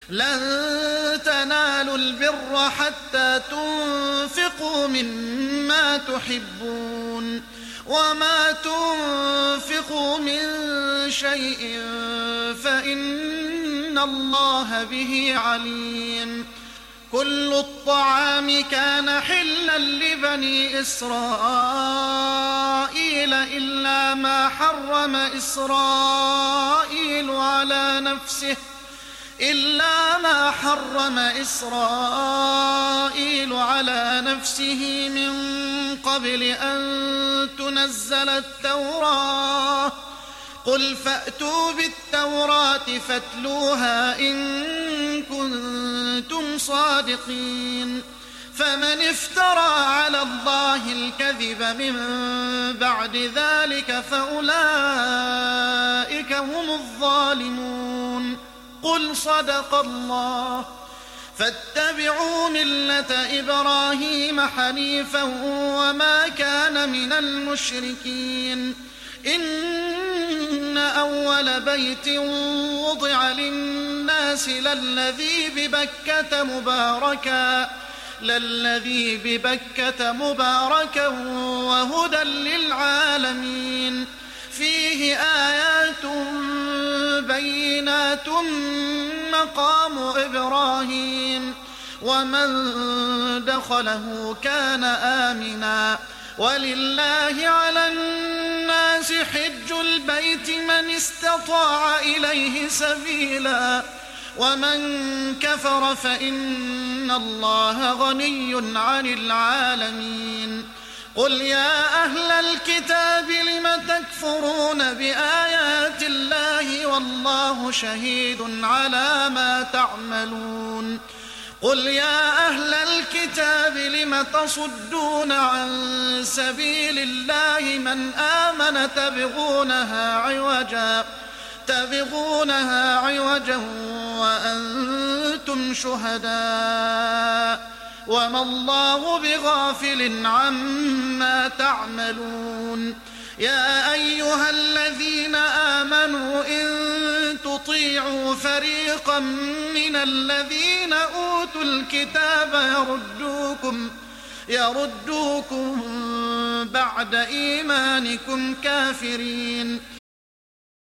لن تنالوا البر حتى تنفقوا مما تحبون وما تنفقوا من شيء فإن الله به عليم. كل الطعام كان حلا لبني إسرائيل إلا ما حرم إسرائيل على نفسه من قبل أن تنزل التوراة. قل فأتوا بالتوراة فاتلوها إن كنتم صادقين. فمن افترى على الله الكذب من بعد ذلك فأولئك هم الظالمون. قل صدق الله. فاتبعوا ملة إبراهيم حنيفا وما كان من المشركين. إن أول بيت وضع للناس للذي ببكة مباركا وهدى للعالمين. فيه آيات بينات مقام إبراهيم ومن دخله كان آمنا. ولله على الناس حج البيت من استطاع إليه سبيلا ومن كفر فإن الله غني عن العالمين. قل يا أهل الكتاب لم تكفرون بآيات الله والله شهيد على ما تعملون. قل يا أهل الكتاب لم تصدون عن سبيل الله من آمن تبغونها عوجا وأنتم شهداء وما الله بغافل عما تعملون. يا أيها الذين آمنوا إن تطيعوا فريقا من الذين أوتوا الكتاب يردوكم بعد إيمانكم كافرين.